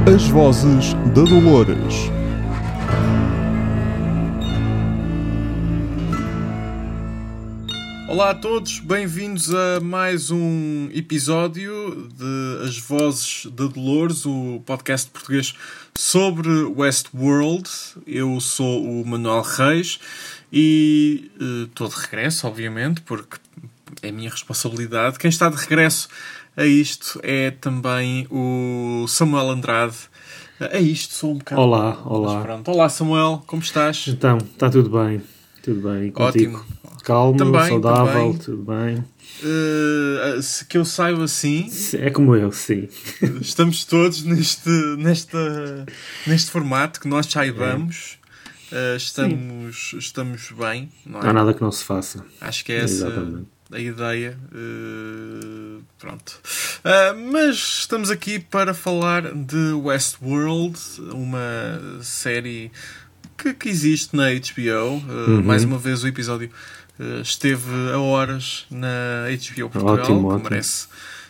As Vozes da Dolores. Olá a todos, bem-vindos a mais um episódio de As Vozes da Dolores, o podcast português sobre Westworld. Eu sou o Manuel Reis e estou de regresso, obviamente, porque é a minha responsabilidade. Quem está de regresso a isto é também o Samuel Andrade. É isto, sou um bocado... Olá. Olá Samuel, como estás? Então, está tudo bem. Tudo bem. E contigo? Ótimo. Calmo, Também, saudável, também. tudo bem. Que eu saiba assim, É como eu, sim. estamos todos neste formato que nós saibamos. Estamos bem, não é? Não há nada que não se faça. Acho que é essa Exatamente. a ideia. Pronto. Mas estamos aqui para falar de Westworld, uma série que existe na HBO. Mais uma vez o episódio esteve a horas na HBO Portugal, Ótimo. que merece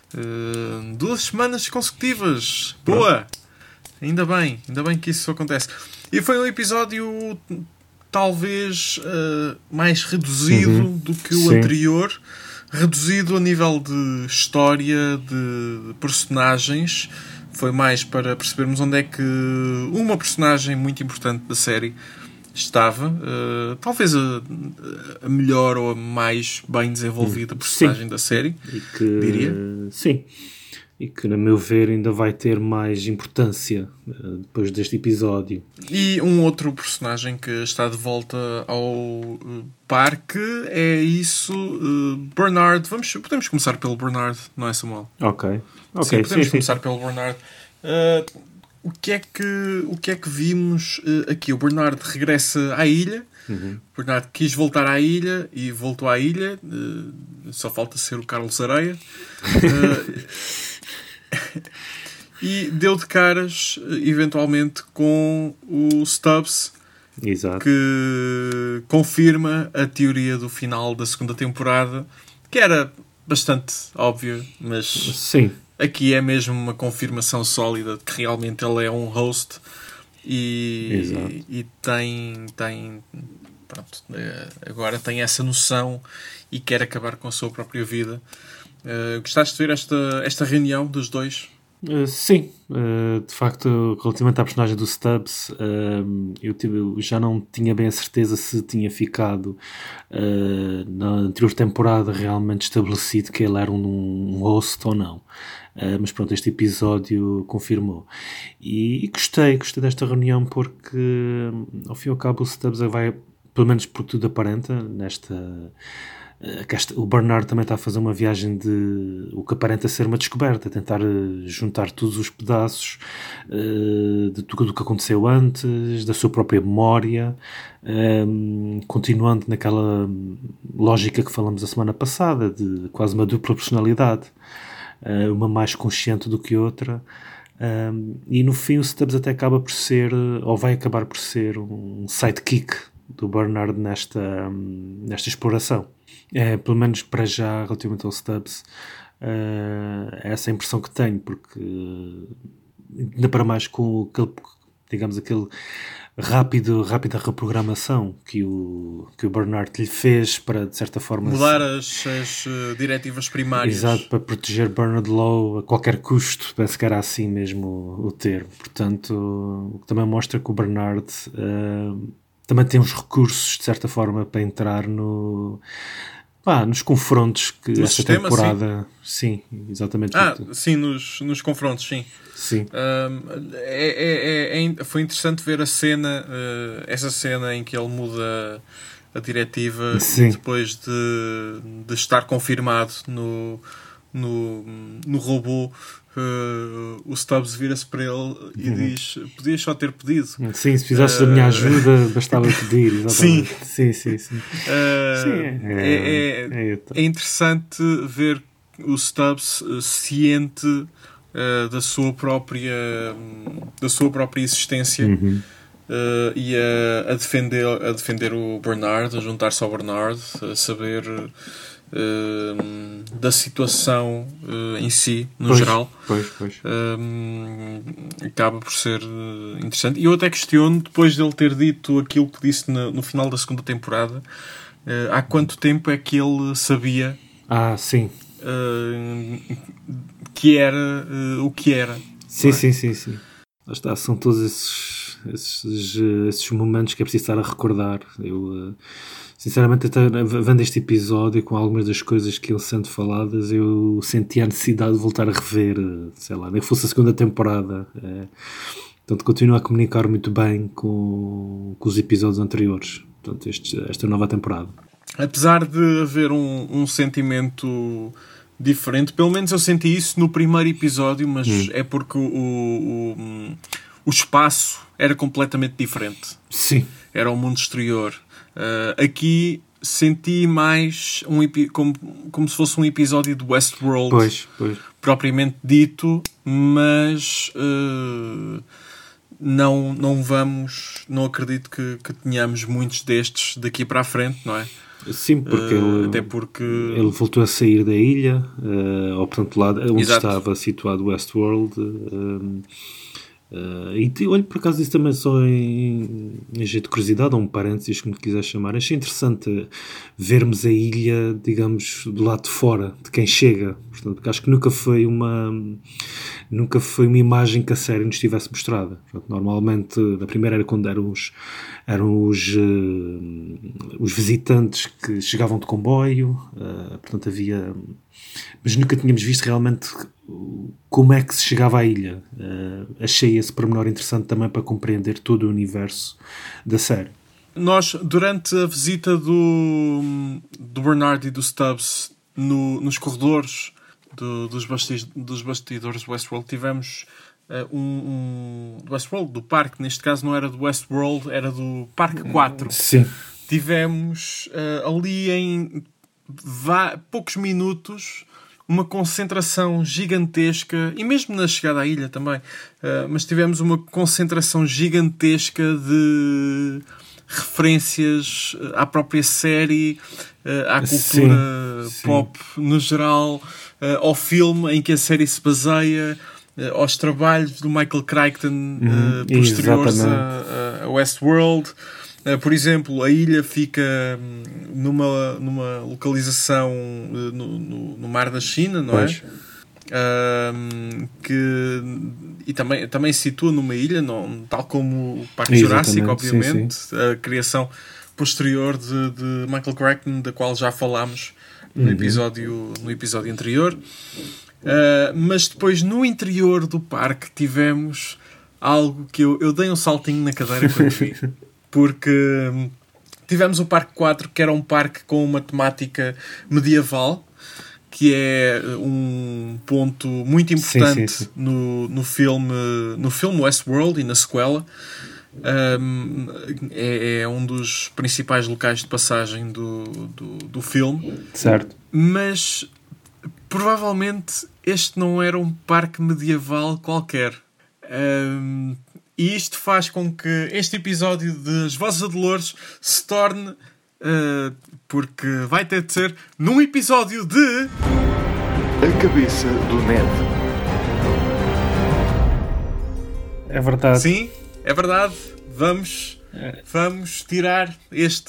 2 semanas consecutivas. Boa! Ainda bem que isso acontece. E foi um episódio talvez mais reduzido do que o anterior. Reduzido a nível de história, de personagens. Foi mais para percebermos onde é que uma personagem muito importante da série estava. Talvez a melhor ou a mais bem desenvolvida personagem da série, diria. Sim. E que, na meu ver, ainda vai ter mais importância depois deste episódio. E um outro personagem que está de volta ao parque é isso, Bernard. Podemos começar pelo Bernard, não é, Samuel? Ok. Sim, podemos começar pelo Bernard. O que é que vimos aqui? O Bernard regressa à ilha. O Bernard quis voltar à ilha e voltou à ilha. Só falta ser o Carlos Areia. E deu de caras, eventualmente, com o Stubbs. Exato. Que confirma a teoria do final da segunda temporada, que era bastante óbvia, mas Sim. aqui é mesmo uma confirmação sólida de que realmente ele é um host e tem pronto, agora tem essa noção e quer acabar com a sua própria vida. Gostaste de ver esta reunião dos dois? Sim, de facto, relativamente à personagem do Stubbs, eu já não tinha bem a certeza se tinha ficado na anterior temporada realmente estabelecido que ele era um host ou não. Mas pronto, este episódio confirmou. E gostei desta reunião porque, ao fim e ao cabo, o Stubbs vai, pelo menos por tudo aparenta, o Bernard também está a fazer uma viagem de o que aparenta ser uma descoberta, tentar juntar todos os pedaços de tudo o que aconteceu antes, da sua própria memória, continuando naquela lógica que falamos a semana passada, de quase uma dupla personalidade, uma mais consciente do que outra. E no fim o Stubbs até acaba por ser, ou vai acabar por ser, um sidekick do Bernard nesta exploração. Pelo menos para já, relativamente ao Stubbs, é essa a impressão que tenho, porque ainda para mais com aquele rápida reprogramação que o Bernard lhe fez para, de certa forma, mudar as diretivas primárias. Exato, para proteger Bernard Lowe a qualquer custo, penso que era assim mesmo o termo. Portanto, o que também mostra que o Bernard também tem uns recursos, de certa forma, para entrar nos confrontos que no esta sistema, temporada... Sim, exatamente. Sim, nos confrontos, sim. Sim. Foi interessante ver essa cena em que ele muda a diretiva e depois de estar confirmado no robô, o Stubbs vira-se para ele e diz: podias só ter pedido. Sim, se precisasse da minha ajuda, bastava pedir. Exatamente. Sim. É interessante ver o Stubbs ciente da sua própria existência e a defender o Bernard, a juntar-se ao Bernard, a saber da situação em si, no Pois, geral. Pois. Acaba por ser interessante. E eu até questiono, depois dele ter dito aquilo que disse no final da segunda temporada, há quanto tempo é que ele sabia Sim. que era o que era. Sim. Lá está, são todos esses momentos que é preciso estar a recordar. Eu, sinceramente, até vendo este episódio, com algumas das coisas que ele sendo faladas, eu senti a necessidade de voltar a rever, sei lá, nem que fosse a segunda temporada. Portanto, continuo a comunicar muito bem com os episódios anteriores. Portanto, esta nova temporada. Apesar de haver um sentimento diferente, pelo menos eu senti isso no primeiro episódio, mas é porque o espaço era completamente diferente. Sim. Era o mundo exterior. Aqui senti mais como se fosse um episódio do Westworld, pois. propriamente dito, mas não acredito que tenhamos muitos destes daqui para a frente, não é? Sim, porque até porque ele voltou a sair da ilha, ou portanto lá onde Exato. estava situado Westworld. E olha, por acaso isso também só em jeito de curiosidade, ou um parênteses, como quiser chamar. Achei interessante vermos a ilha, digamos, do lado de fora, de quem chega. Portanto, porque acho que nunca foi uma imagem que a série nos tivesse mostrada. Portanto, normalmente, na primeira era quando eram os visitantes que chegavam de comboio, portanto havia... Mas nunca tínhamos visto realmente como é que se chegava à ilha. Achei esse pormenor interessante também para compreender todo o universo da série. Nós, durante a visita do Bernard e do Stubbs nos corredores dos bastidores do Westworld, tivemos do Westworld, do parque, neste caso não era do Westworld, era do Parque 4. Sim. Tivemos ali em poucos minutos uma concentração gigantesca, e mesmo na chegada à ilha também, mas tivemos uma concentração gigantesca de referências à própria série, à cultura pop no geral, ao filme em que a série se baseia, aos trabalhos do Michael Crichton posteriores a Westworld. Por exemplo, a ilha fica numa localização no Mar da China, não é? E também se situa numa ilha, tal como o Parque Jurássico, obviamente. Sim. A criação posterior de Michael Crichton, da qual já falámos no episódio anterior. Mas depois, no interior do parque, tivemos algo que eu dei um saltinho na cadeira quando vi. Porque tivemos o Parque 4, que era um parque com uma temática medieval, que é um ponto muito importante no filme Westworld e na sequela. É um dos principais locais de passagem do filme. Certo. Mas provavelmente este não era um parque medieval qualquer. E isto faz com que este episódio de As Vozes da Dolores se torne, porque vai ter de ser, num episódio de... A Cabeça do Ned. É verdade. Sim, é verdade. Vamos tirar este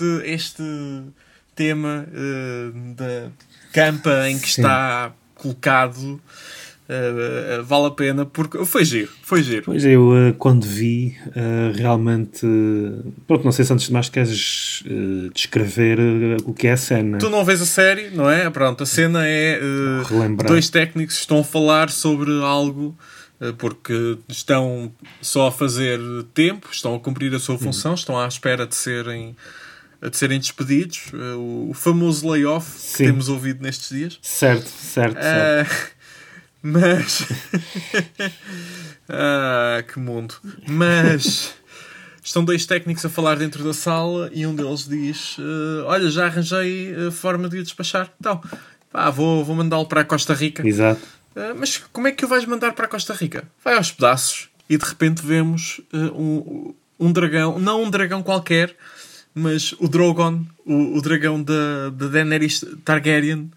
tema da campa em que está colocado. Vale a pena, porque foi giro. Pois eu, quando vi, realmente... Pronto, não sei se antes de mais queres descrever o que é a cena. Tu não vês a série, não é? Pronto, a cena é dois técnicos que estão a falar sobre algo, porque estão só a fazer tempo, estão a cumprir a sua função, estão à espera de serem despedidos. O famoso layoff que temos ouvido nestes dias. Certo. Mas... que mundo. Mas... Estão dois técnicos a falar dentro da sala e um deles diz: olha, já arranjei a forma de o despachar. Então, vou mandá-lo para a Costa Rica. Exato. Mas como é que o vais mandar para a Costa Rica? Vai aos pedaços. E de repente vemos um dragão, não um dragão qualquer, mas o Drogon, o dragão da Daenerys Targaryen,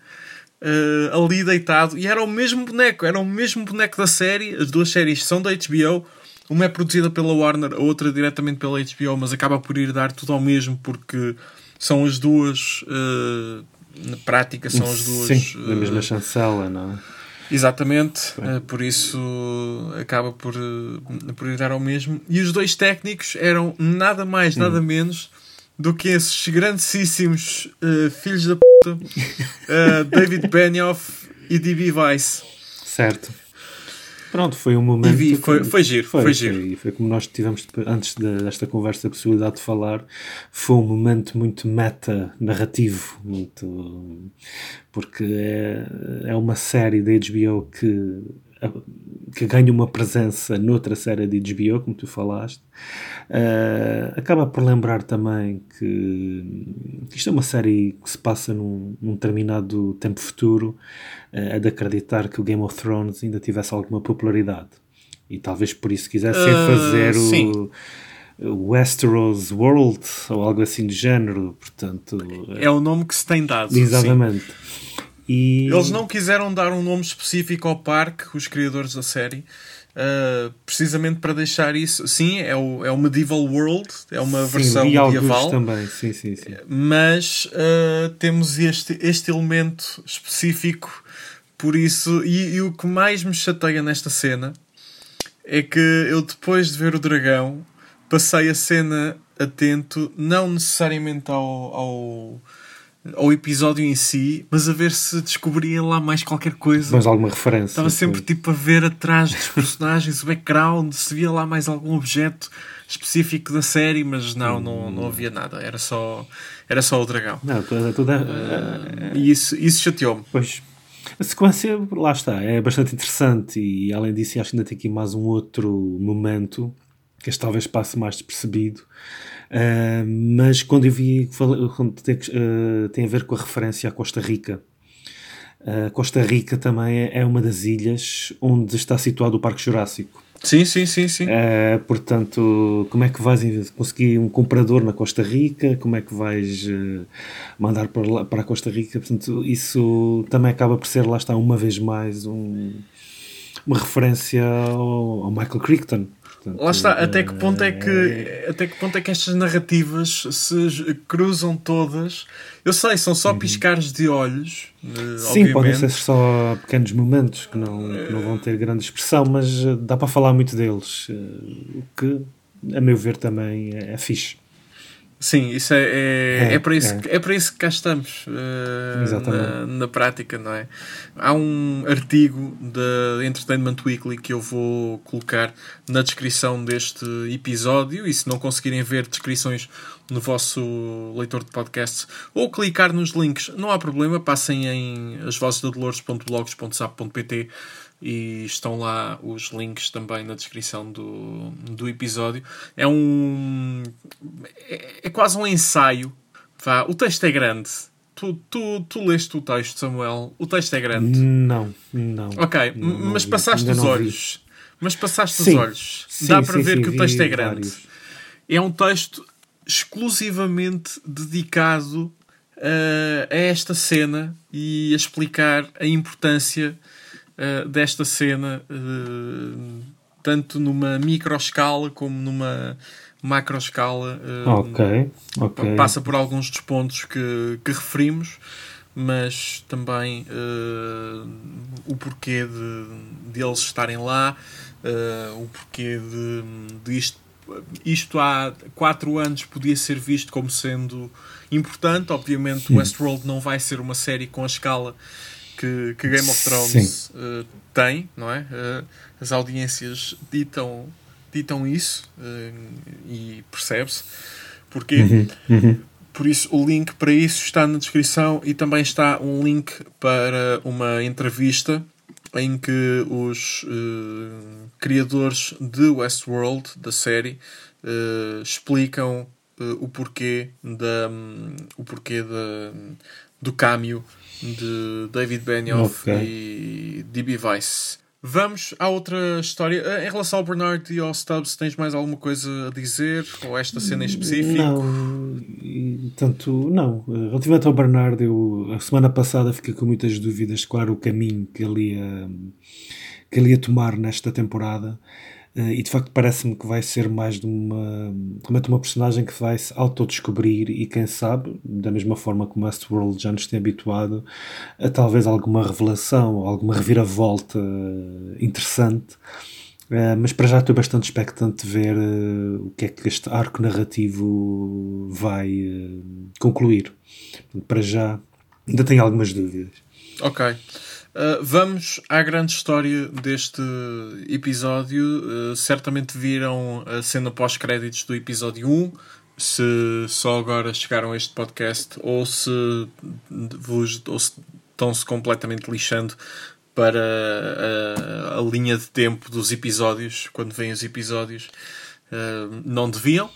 ali deitado, e era o mesmo boneco da série. As duas séries são da HBO, uma é produzida pela Warner, a outra diretamente pela HBO, mas acaba por ir dar tudo ao mesmo, porque são as duas, na prática, são as duas... Sim, da mesma chancela, não é? Exatamente, por isso acaba por ir dar ao mesmo. E os dois técnicos eram nada mais, nada menos do que esses grandíssimos filhos da puta, David Benioff e D.B. Weiss. Certo. Pronto, foi um momento... Foi giro. Foi como nós tivemos, antes desta conversa, a possibilidade de falar. Foi um momento muito meta-narrativo. Porque é uma série da HBO que ganha uma presença noutra série de HBO, como tu falaste. Acaba por lembrar também que isto é uma série que se passa num determinado tempo futuro, de acreditar que o Game of Thrones ainda tivesse alguma popularidade, e talvez por isso quisessem fazer o Westeros World ou algo assim do género. Portanto, é o nome que se tem dado. Exatamente. E... Eles não quiseram dar um nome específico ao parque, os criadores da série, precisamente para deixar isso. Sim, é o Medieval World, é uma versão medieval. Também. Sim. Mas temos este elemento específico, por isso. E o que mais me chateia nesta cena é que eu, depois de ver o dragão, passei a cena atento, não necessariamente ao episódio em si, mas a ver se descobria lá mais qualquer coisa. Mas alguma referência. Estava sempre tipo a ver atrás dos personagens, o background, se via lá mais algum objeto específico da série, mas não havia nada. Era só o dragão. Não, e isso chateou-me. Pois. A sequência, lá está, é bastante interessante, e além disso acho que ainda tem aqui mais um outro momento que este talvez passe mais despercebido. Mas quando eu vi, tem a ver com a referência à Costa Rica. Costa Rica também é uma das ilhas onde está situado o Parque Jurássico. Sim. Portanto, como é que vais conseguir um comprador na Costa Rica? Como é que vais mandar para a Costa Rica? Portanto, isso também acaba por ser, lá está, uma vez mais uma referência ao Michael Crichton. Portanto, lá está, até que ponto é que estas narrativas se cruzam todas? Eu sei, são só piscares de olhos. Sim, podem ser só pequenos momentos que não vão ter grande expressão, mas dá para falar muito deles, o que, a meu ver, também é fixe. Sim, isso é para isso que cá estamos, na prática, não é? Há um artigo da Entertainment Weekly que eu vou colocar na descrição deste episódio, e se não conseguirem ver descrições no vosso leitor de podcasts ou clicar nos links, não há problema, passem em asvozesdadolores.blogs.sap.pt e estão lá os links também na descrição do episódio. É quase um ensaio. O texto é grande. Tu leste o texto, Samuel? O texto é grande? Não. Ok, mas passaste os olhos. Mas passaste os olhos. Dá para ver que o texto é grande. Vários. É um texto exclusivamente dedicado a esta cena e a explicar a importância desta cena, tanto numa microescala como numa macroescala. Ok. Passa por alguns dos pontos que referimos, mas também o porquê de eles estarem lá, o porquê de isto há 4 anos podia ser visto como sendo importante. Obviamente Westworld não vai ser uma série com a escala que Game of Thrones tem, não é? As audiências ditam isso, e percebe-se porquê. Por isso o link para isso está na descrição, e também está um link para uma entrevista em que os criadores de Westworld, da série, explicam o porquê do cameo de David Benioff e D.B. Weiss Vamos à outra história. Em relação ao Bernard e ao Stubbs, tens mais alguma coisa a dizer? Ou esta cena em específico? Não. Relativamente ao Bernard, eu a semana passada fiquei com muitas dúvidas de qual era o caminho que ele ia tomar nesta temporada. E de facto parece-me que vai ser mais de uma personagem que vai se autodescobrir e quem sabe, da mesma forma como Westworld já nos tem habituado, a talvez alguma revelação, alguma reviravolta interessante. Mas para já estou bastante expectante de ver o que é que este arco narrativo vai concluir. Portanto, para já ainda tenho algumas dúvidas. Ok. Vamos à grande história deste episódio. Certamente viram a cena pós-créditos do episódio 1. Se só agora chegaram a este podcast ou se estão-se completamente lixando para a linha de tempo dos episódios, quando vêm os episódios, não deviam.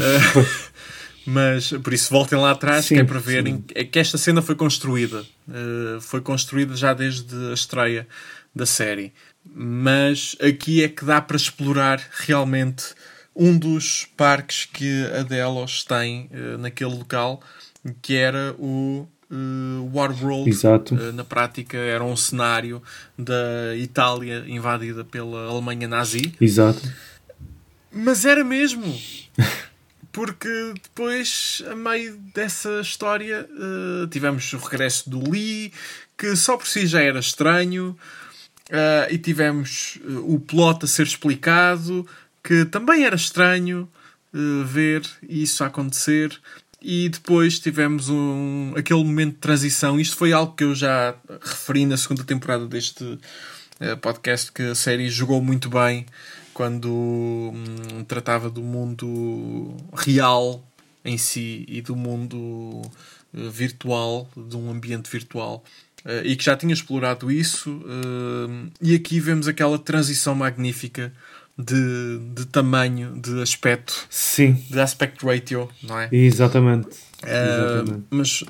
Mas, por isso, voltem lá atrás, sim, que é para verem que esta cena foi construída. Foi construída já desde a estreia da série. Mas aqui é que dá para explorar realmente um dos parques que a Delos tem naquele local, que era o Warworld. Exato. Na prática, era um cenário da Itália invadida pela Alemanha nazi. Exato. Mas era mesmo... Porque depois, a meio dessa história, tivemos o regresso do Lee, que só por si já era estranho, e tivemos o plot a ser explicado, que também era estranho ver isso acontecer, e depois tivemos aquele momento de transição. Isto foi algo que eu já referi na segunda temporada deste podcast, que a série jogou muito bem quando tratava do mundo real em si e do mundo virtual, de um ambiente virtual, e que já tinha explorado isso, e aqui vemos aquela transição magnífica de tamanho, de aspecto, sim, de aspect ratio, não é? Exatamente. Mas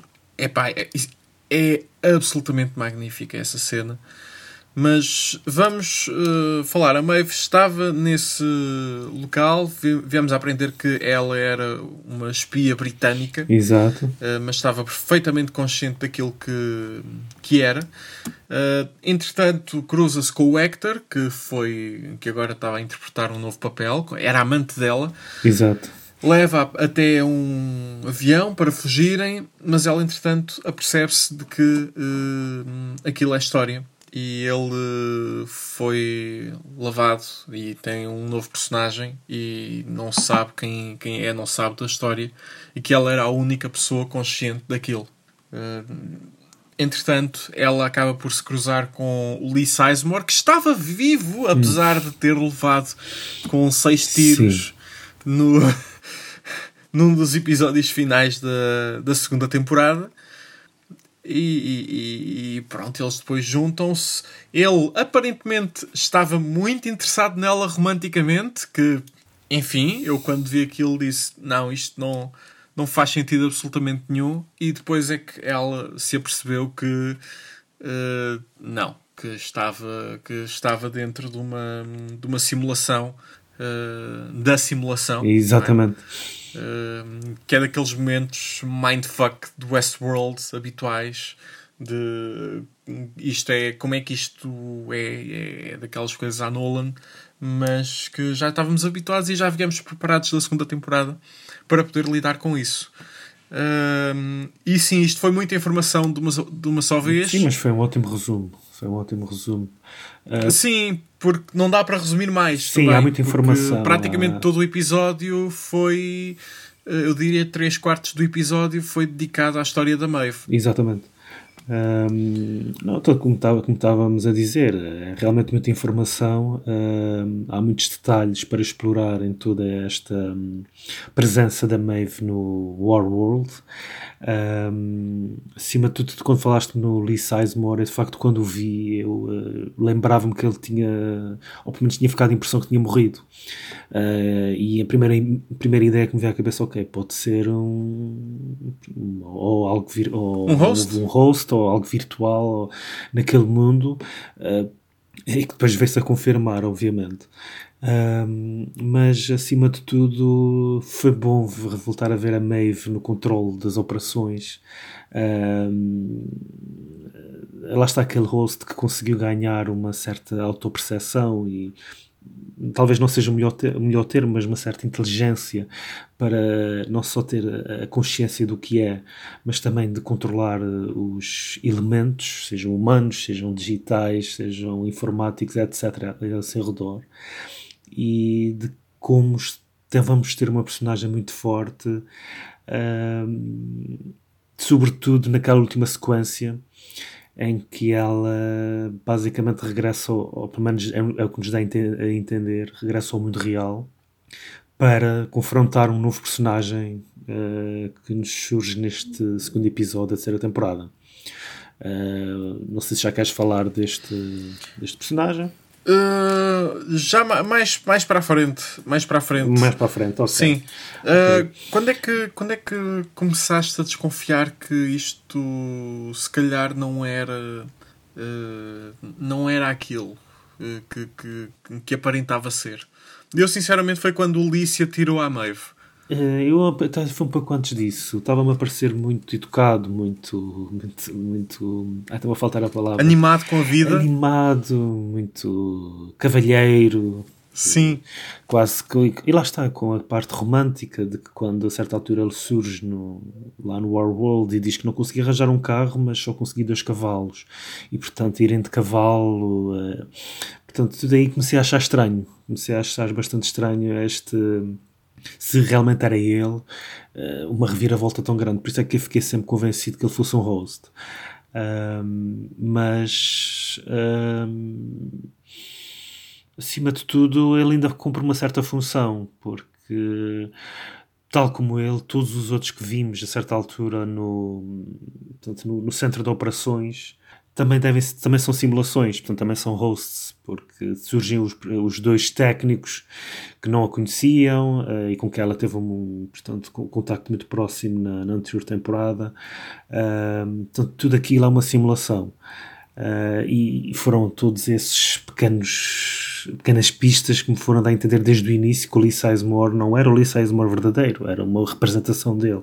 é absolutamente magnífica essa cena. Mas vamos falar. A Maeve estava nesse local. Viemos a aprender que ela era uma espia britânica. Exato. Mas estava perfeitamente consciente daquilo que era. Entretanto, cruza-se com o Hector, que agora estava a interpretar um novo papel. Era amante dela. Exato. Leva até um avião para fugirem, mas ela, entretanto, apercebe-se de que aquilo é história. E ele foi lavado e tem um novo personagem e não sabe quem é, não sabe da história, e que ela era a única pessoa consciente daquilo. Entretanto, ela acaba por se cruzar com o Lee Sizemore, que estava vivo, apesar de ter levado com 6 tiros num dos episódios finais da segunda temporada. E pronto, eles depois juntam-se. Ele aparentemente estava muito interessado nela romanticamente, que, enfim, eu quando vi aquilo disse, não, isto não faz sentido absolutamente nenhum, e depois é que ela se apercebeu que não, que estava dentro de uma simulação, da simulação. Exatamente. Que é daqueles momentos mindfuck do Westworld habituais, de como é que isto é daquelas coisas à Nolan, mas que já estávamos habituados e já viemos preparados da segunda temporada para poder lidar com isso. E sim, isto foi muita informação de uma só vez. Sim, mas foi um ótimo resumo. Sim, porque não dá para resumir mais. Sim, também, há muita informação. Praticamente todo o episódio foi, eu diria, 3/4 do episódio foi dedicado à história da Maeve. Exatamente. Não, como estávamos a dizer, é realmente muita informação, há muitos detalhes para explorar em toda esta presença da Maeve no Warworld. Acima de tudo, quando falaste no Lee Sizemore, de facto, quando o vi, eu lembrava-me que ele tinha, ou pelo menos tinha ficado a impressão que tinha morrido. E a primeira ideia que me veio à cabeça, ok, pode ser ou algo um host ou algo virtual naquele mundo, e que depois veio-se a confirmar, obviamente. Mas acima de tudo foi bom voltar a ver a Maeve no controle das operações. Lá está aquele host que conseguiu ganhar uma certa autoperceção e talvez não seja o melhor termo, mas uma certa inteligência para não só ter a consciência do que é, mas também de controlar os elementos, sejam humanos, sejam digitais, sejam informáticos, etc., ao seu redor. E de como vamos ter uma personagem muito forte, sobretudo naquela última sequência em que ela basicamente regressa, ou pelo menos é o que nos dá a entender, regressa ao mundo real para confrontar um novo personagem que nos surge neste segundo episódio da terceira temporada. Não sei se já queres falar deste personagem. Já mais para a frente. Mais para a frente, ok. Sim. Okay. Quando é que começaste a desconfiar que isto se calhar não era aquilo que aparentava ser? Eu sinceramente foi quando o Lícia tirou a Maeve. Foi um pouco antes disso. Estava-me a parecer muito educado, muito. Estava a faltar a palavra. Animado com a vida. Animado, muito cavalheiro. Sim. Quase que. E lá está, com a parte romântica de que quando a certa altura ele surge lá no Warworld e diz que não conseguia arranjar um carro, mas só conseguia 2 cavalos. E portanto, irem de cavalo. Portanto, tudo aí comecei a achar estranho. Comecei a achar bastante estranho se realmente era ele, uma reviravolta tão grande. Por isso é que eu fiquei sempre convencido que ele fosse um host. Mas acima de tudo ele ainda cumpre uma certa função, porque tal como ele, todos os outros que vimos a certa altura no centro de operações também são simulações, portanto também são hosts, porque surgem os 2 técnicos que não a conheciam e com que ela teve um contacto muito próximo na anterior temporada. Portanto, tudo aquilo é uma simulação. E foram todos esses pequenas pistas que me foram dar a entender desde o início que o Lee Sizemore não era o Lee Sizemore verdadeiro, era uma representação dele.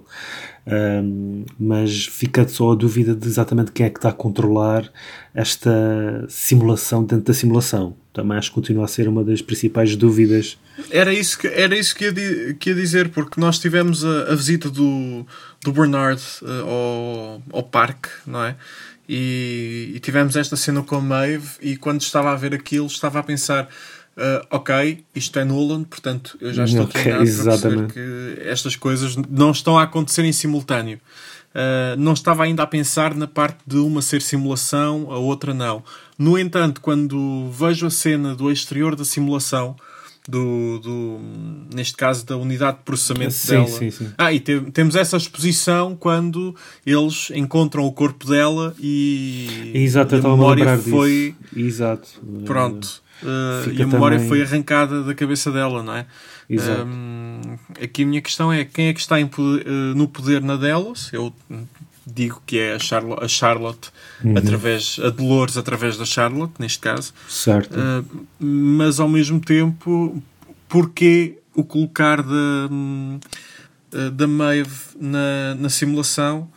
Mas fica só a dúvida de exatamente quem é que está a controlar esta simulação dentro da simulação. Também acho que continua a ser uma das principais dúvidas. Era isso que ia dizer, porque nós tivemos a visita do Bernard ao parque, não é? E tivemos esta cena com a Maeve, e quando estava a ver aquilo estava a pensar, ok, isto é Nolan, portanto eu já estou treinado para perceber que estas coisas não estão a acontecer em simultâneo. Não estava ainda a pensar na parte de uma ser simulação, a outra não. No entanto, quando vejo a cena do exterior da simulação, neste caso da unidade de processamento dela. Sim. E temos essa exposição quando eles encontram o corpo dela e exato, a memória foi disso. Exato. Pronto. E a memória foi arrancada da cabeça dela, não é? Exato. Aqui a minha questão é quem é que está no poder na Delos? Eu digo que é a Charlotte, a Dolores através da Charlotte, neste caso. Certo. Mas ao mesmo tempo, porquê o colocar da Maeve na simulação?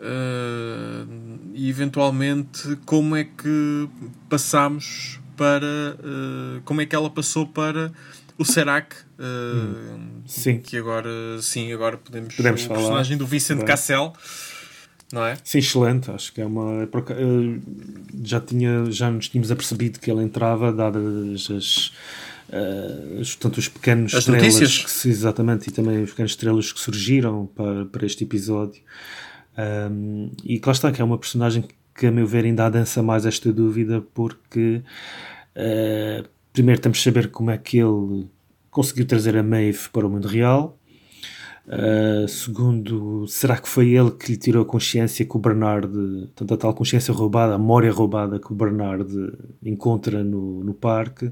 E eventualmente como é que passamos para como é que ela passou para o Serac, sim. que agora podemos falar. O personagem do Vincent Cassel, não é? Sim, excelente. Acho que é uma. Já nos tínhamos apercebido que ele entrava, dadas portanto, os pequenos estrelas exatamente, e também os pequenos estrelas que surgiram para este episódio. E lá está, que é uma personagem que, a meu ver, ainda adensa mais esta dúvida, porque primeiro temos de saber como é que ele conseguiu trazer a Maeve para o mundo real. Segundo, será que foi ele que lhe tirou a consciência que o Bernard, portanto, a tal consciência roubada, a memória roubada que o Bernard encontra no parque,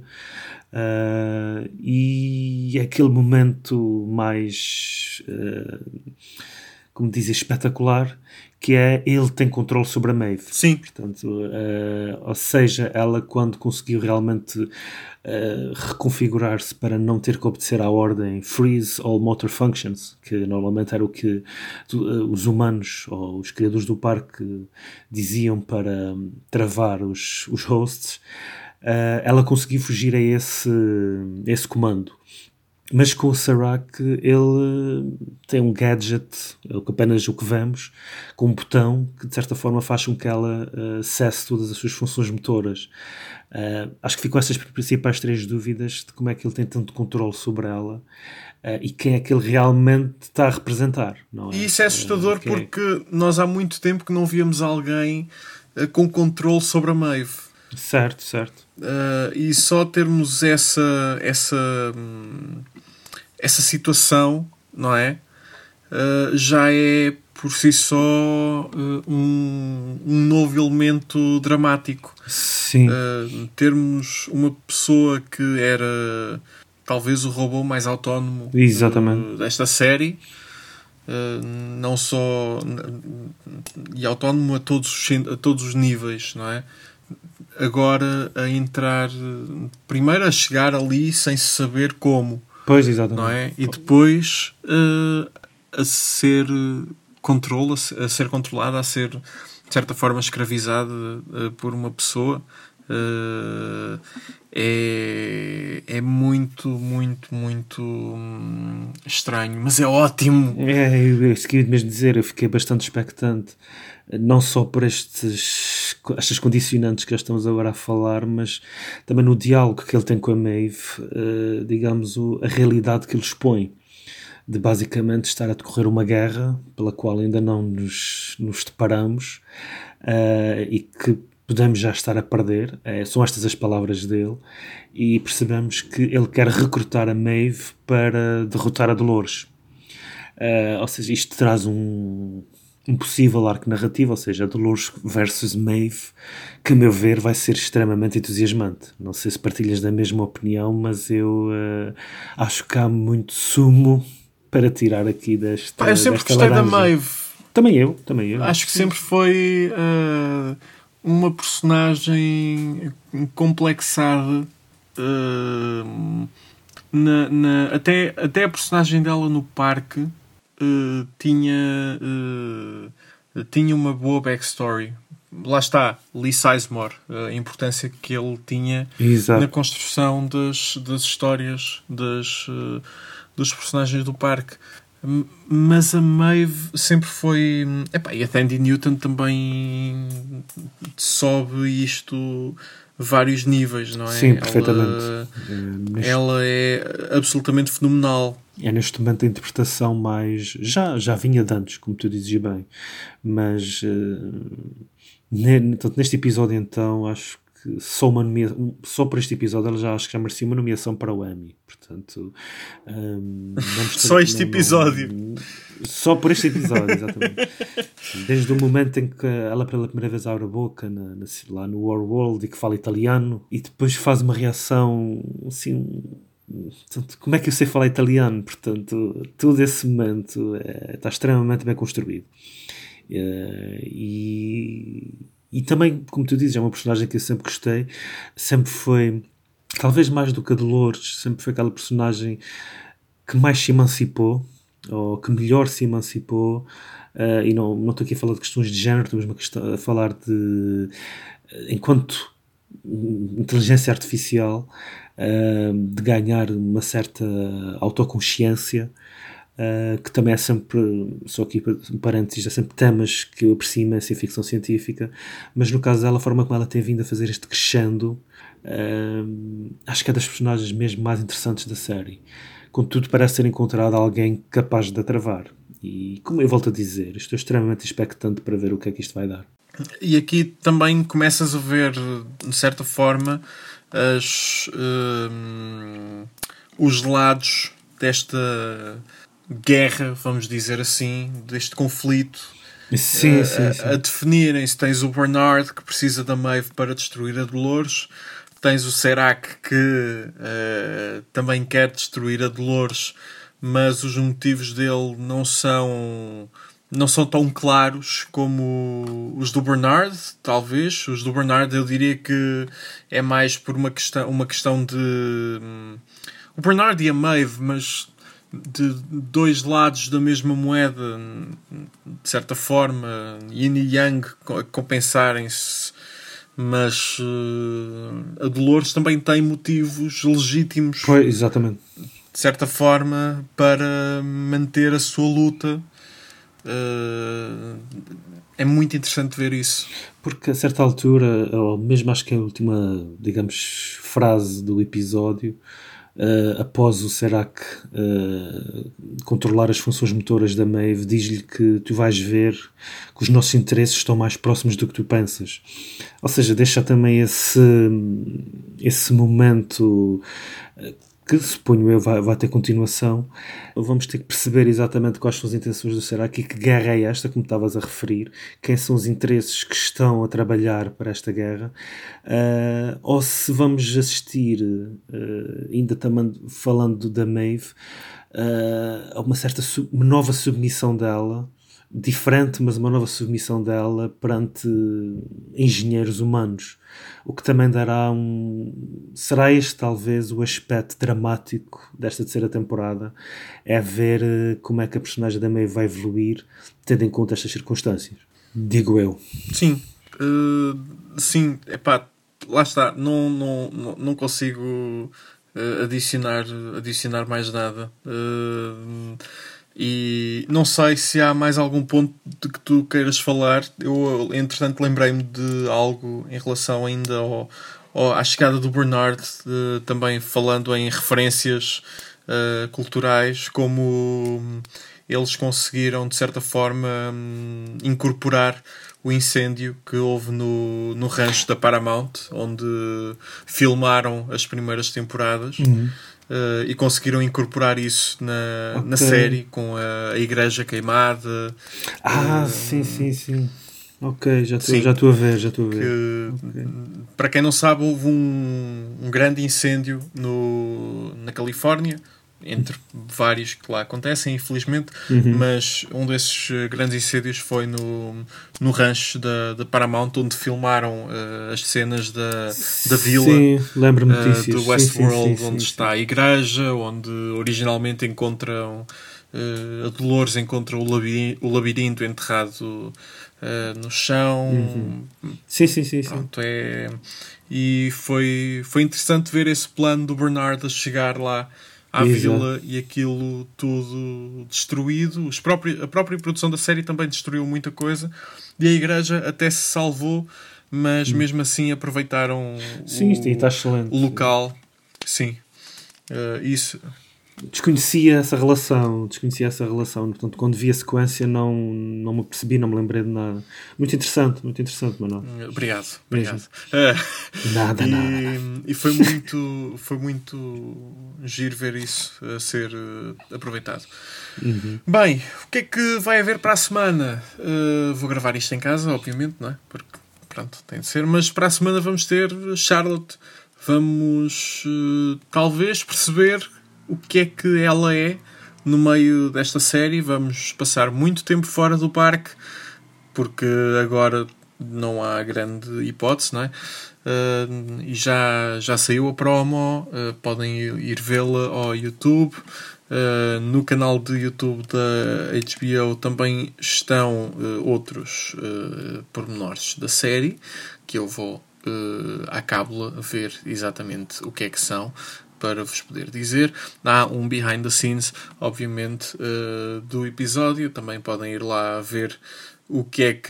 e aquele momento mais como dizia, espetacular, que é ele tem controle sobre a Maeve. Sim. Portanto, ou seja, ela quando conseguiu realmente reconfigurar-se para não ter que obedecer à ordem Freeze All Motor Functions, que normalmente era o que os humanos ou os criadores do parque diziam para travar os hosts, ela conseguiu fugir a esse comando. Mas com o Serac, ele tem um gadget, apenas o que vemos, com um botão que de certa forma faz com que ela cesse todas as suas funções motoras. Acho que ficam essas principais 3 dúvidas de como é que ele tem tanto controle sobre ela e quem é que ele realmente está a representar. Não é? E isso é assustador porque nós há muito tempo que não víamos alguém com controle sobre a Maeve. Certo, certo. E só termos essa situação, não é? Já é por si só um novo elemento dramático. Sim. Termos uma pessoa que era talvez o robô mais autónomo desta série, não só e autónomo a todos os níveis, não é? Agora a entrar, primeiro a chegar ali sem se saber como. Pois, exatamente. Não é? E depois a ser a ser controlada, a ser de certa forma escravizada por uma pessoa. É muito, muito, muito estranho, mas é ótimo. Eu queria mesmo dizer, eu fiquei bastante expectante, não só por estas condicionantes que já estamos agora a falar, mas também no diálogo que ele tem com a Maeve, digamos, a realidade que ele expõe, de basicamente estar a decorrer uma guerra pela qual ainda não nos deparamos e que podemos já estar a perder. São estas as palavras dele, e percebemos que ele quer recrutar a Maeve para derrotar a Dolores. Ou seja, isto traz um possível arco narrativo, ou seja, a Dolores versus Maeve, que a meu ver vai ser extremamente entusiasmante. Não sei se partilhas da mesma opinião, mas eu acho que há muito sumo para tirar aqui desta eu sempre gostei laranja. da Maeve. Também eu. Acho que sempre foi uma personagem complexada. Até a personagem dela no parque tinha uma boa backstory. Lá está, Lee Sizemore, a importância que ele tinha na construção das histórias dos personagens do parque. Mas a Maeve sempre foi... e a Thandie Newton também sobe isto vários níveis, não é? Sim, perfeitamente. Ela é absolutamente fenomenal. É neste momento a interpretação mais... Já vinha de antes, como tu dizes bem. Mas neste episódio, então, acho que só por este episódio ela já acho que já merecia uma nomeação para o Emmy. Portanto, só este episódio. Só por este episódio, exatamente. Desde o momento em que ela pela primeira vez abre a boca lá no War World e que fala italiano e depois faz uma reação assim... Portanto, como é que eu sei falar italiano? Portanto, todo esse momento está extremamente bem construído. E também, como tu dizes, é uma personagem que eu sempre gostei. Sempre foi, talvez mais do que a Dolores, sempre foi aquela personagem que mais se emancipou, ou que melhor se emancipou. E não estou aqui a falar de questões de género, estou mesmo a falar de... enquanto inteligência artificial, de ganhar uma certa autoconsciência, que também é sempre, só aqui um parênteses, é sempre temas que eu aprecio imenso em ficção científica, mas no caso dela, a forma como ela tem vindo a fazer este crescendo, acho que é das personagens mesmo mais interessantes da série. Contudo, parece ter encontrado alguém capaz de a travar. E como eu volto a dizer, estou extremamente expectante para ver o que é que isto vai dar. E aqui também começas a ver, de certa forma, os lados desta guerra, vamos dizer assim, deste conflito, sim. a definirem-se. Tens o Bernard, que precisa da Maeve para destruir a Dolores. Tens o Serac, que também quer destruir a Dolores, mas os motivos dele não são não são tão claros como os do Bernard, talvez. Os do Bernard eu diria que é mais por uma questão de... O Bernard e a Maeve, mas de dois lados da mesma moeda, de certa forma, yin e yang compensarem-se. Mas a Dolores também tem motivos legítimos, Pois, exatamente, de certa forma, para manter a sua luta. É muito interessante ver isso. porque a certa altura, ou mesmo acho que é a última, digamos, frase do episódio, após o Serac controlar as funções motoras da Maeve, diz-lhe que tu vais ver que os nossos interesses estão mais próximos do que tu pensas. Ou seja, deixa também esse momento que, suponho eu, vai ter continuação. Vamos ter que perceber exatamente quais são as intenções do Serac e que guerra é esta, como estavas a referir, quem são os interesses que estão a trabalhar para esta guerra, ou se vamos assistir, ainda também falando da Maeve, a uma certa uma nova submissão dela, diferente, mas uma nova submissão dela perante engenheiros humanos, o que também dará será este talvez o aspecto dramático desta terceira temporada, é ver como é que a personagem da Maeve vai evoluir tendo em conta estas circunstâncias, digo eu. Sim, sim, epá, lá está, não consigo adicionar mais nada. E não sei se há mais algum ponto de que tu queiras falar. Eu, entretanto, lembrei-me de algo em relação ainda à chegada do Bernard, também falando em referências culturais, como eles conseguiram, de certa forma, incorporar o incêndio que houve no rancho da Paramount, onde filmaram as primeiras temporadas. E conseguiram incorporar isso na série, com a igreja queimada. Sim. Ok, já estou a ver. Okay. Para quem não sabe, houve um grande incêndio na Califórnia, entre vários que lá acontecem, infelizmente, mas um desses grandes incêndios foi no rancho da Paramount, onde filmaram as cenas da vila. Sim, lembro-me disso. Do Westworld, onde está a igreja, onde originalmente encontram a Dolores encontra o labirinto enterrado no chão. Sim. Pronto, e foi interessante ver esse plano do Bernard a chegar lá à vila e aquilo tudo destruído. A própria produção da série também destruiu muita coisa e a igreja até se salvou, mas mesmo assim aproveitaram o local. Sim, isso. Desconhecia essa relação, portanto quando vi a sequência não me percebi, não me lembrei de nada. Muito interessante, Manuel. Obrigado. Nada. E foi muito giro ver isso a ser aproveitado. Bem, o que é que vai haver para a semana? Vou gravar isto em casa, obviamente, não é? Porque, pronto, tem de ser, mas para a semana vamos ter Charlotte. Vamos talvez perceber o que é que ela é no meio desta série. Vamos passar muito tempo fora do parque, porque agora não há grande hipótese, não é? E já saiu a promo, podem ir vê-la ao YouTube. No canal de YouTube da HBO também estão outros pormenores da série, que eu vou à cábula ver exatamente o que é que são, para vos poder dizer. Há um behind the scenes, obviamente, do episódio. Também podem ir lá ver o que é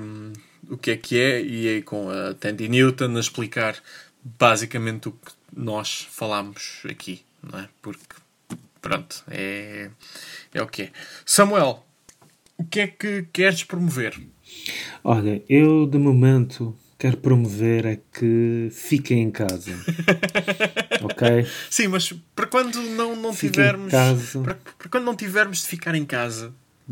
que é, e aí com a Tandy Newton a explicar basicamente o que nós falámos aqui, não é? Porque, pronto, é o que é. Samuel, o que é que queres promover? Olha, eu de momento quero promover é que fiquem em casa. Ok? Sim, mas para quando não tivermos... Para quando não tivermos de ficar em casa...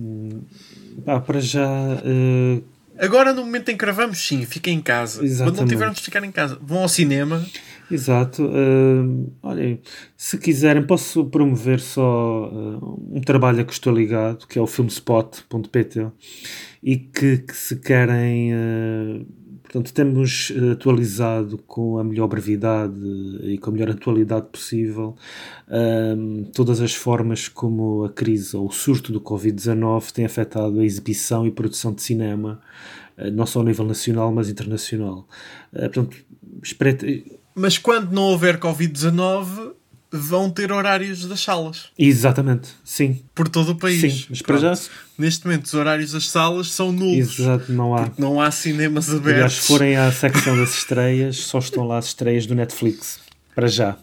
para já... Agora, no momento em que gravamos, sim, fiquem em casa. Exatamente. Quando não tivermos de ficar em casa, vão ao cinema, Exato. Olhem, se quiserem, posso promover só um trabalho a que estou ligado, que é o filmspot.pt, e que se querem... portanto, temos atualizado com a melhor brevidade e com a melhor atualidade possível todas as formas como a crise ou o surto do Covid-19 tem afetado a exibição e produção de cinema, não só a nível nacional, mas internacional. Portanto, Mas quando não houver Covid-19, vão ter horários das salas. Exatamente, sim. Por todo o país. Sim, mas para já... Neste momento, os horários das salas são nulos. Exato, não há. Porque não há cinemas abertos. Aliás, se forem à secção das estreias, só estão lá as estreias do Netflix. Para já.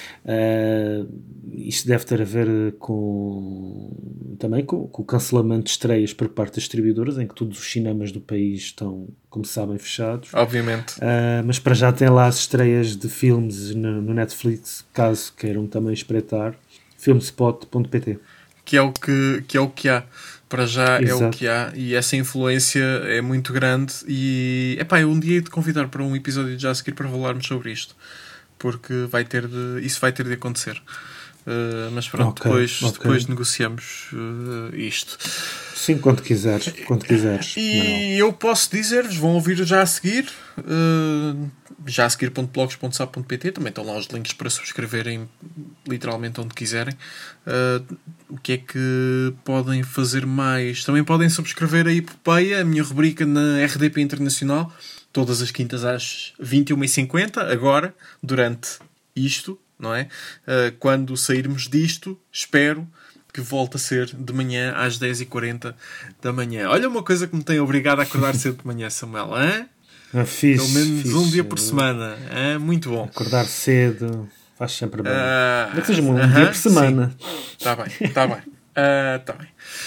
Isto deve ter a ver também com o cancelamento de estreias por parte das distribuidoras, em que todos os cinemas do país estão, como sabem, fechados. Obviamente. Mas para já tem lá as estreias de filmes no Netflix, caso queiram também espreitar. Filmspot.pt, que é o que há. Para já Exato. É o que há, e essa influência é muito grande. E eu um dia ia te convidar para um episódio de já a seguir para falarmos sobre isto, porque isso vai ter de acontecer. Mas pronto, depois negociamos isto. Sim, quando quiseres. E eu posso dizer-vos, vão ouvir já a seguir, já a seguir.blogs.sap.pt, também estão lá os links para subscreverem literalmente onde quiserem. O que é que podem fazer mais? Também podem subscrever a Epopeia, a minha rubrica na RDP Internacional, todas as quintas às 21h50, agora, durante isto, não é? Quando sairmos disto, espero que volte a ser de manhã às 10h40 da manhã. Olha uma coisa que me tem obrigado a acordar cedo de manhã, Samuel. Pelo menos um dia por semana. Muito bom. Acordar cedo faz sempre bem. Não que seja um dia por semana. Está bem. Está bem.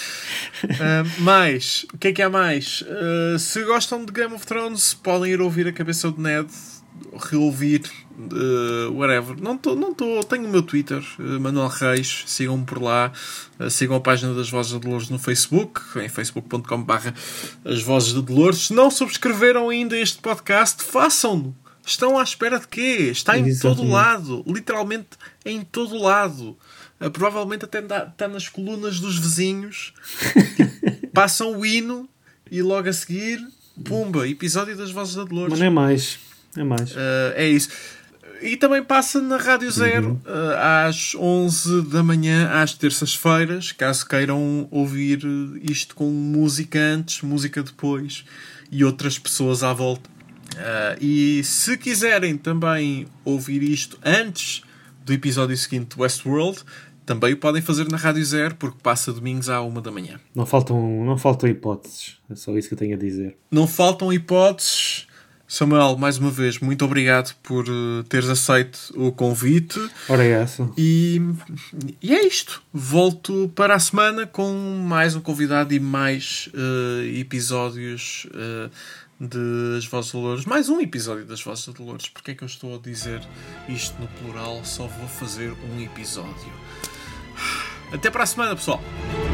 Mais, o que é há mais? Se gostam de Game of Thrones, podem ir ouvir a Cabeça de Ned, reouvir, whatever. Não estou, tenho o meu Twitter, Manuel Reis, sigam-me por lá, sigam a página das Vozes de Dolores no Facebook, em facebook.com/As Vozes de Dolores. Se não subscreveram ainda este podcast, façam-no. Estão à espera de quê? Está em todo lado, literalmente em todo lado. Provavelmente até está nas colunas dos vizinhos. Passam o hino e logo a seguir, pumba, episódio das Vozes da Dolores. Mas não é mais. É isso. E também passa na Rádio Zero às 11 da manhã, às terças-feiras, caso queiram ouvir isto com música antes, música depois e outras pessoas à volta. E se quiserem também ouvir isto antes do episódio seguinte do Westworld, também o podem fazer na Rádio Zero, porque passa domingos à 1 da manhã. Não faltam hipóteses. É só isso que eu tenho a dizer. Não faltam hipóteses. Samuel, mais uma vez, muito obrigado por teres aceito o convite. Ora é essa. E é isto. Volto para a semana com mais um convidado e mais episódios das Vozes de Dolores. Mais um episódio das Vozes de Dolores. Porque é que eu estou a dizer isto no plural? Só vou fazer um episódio. Até para a semana, pessoal.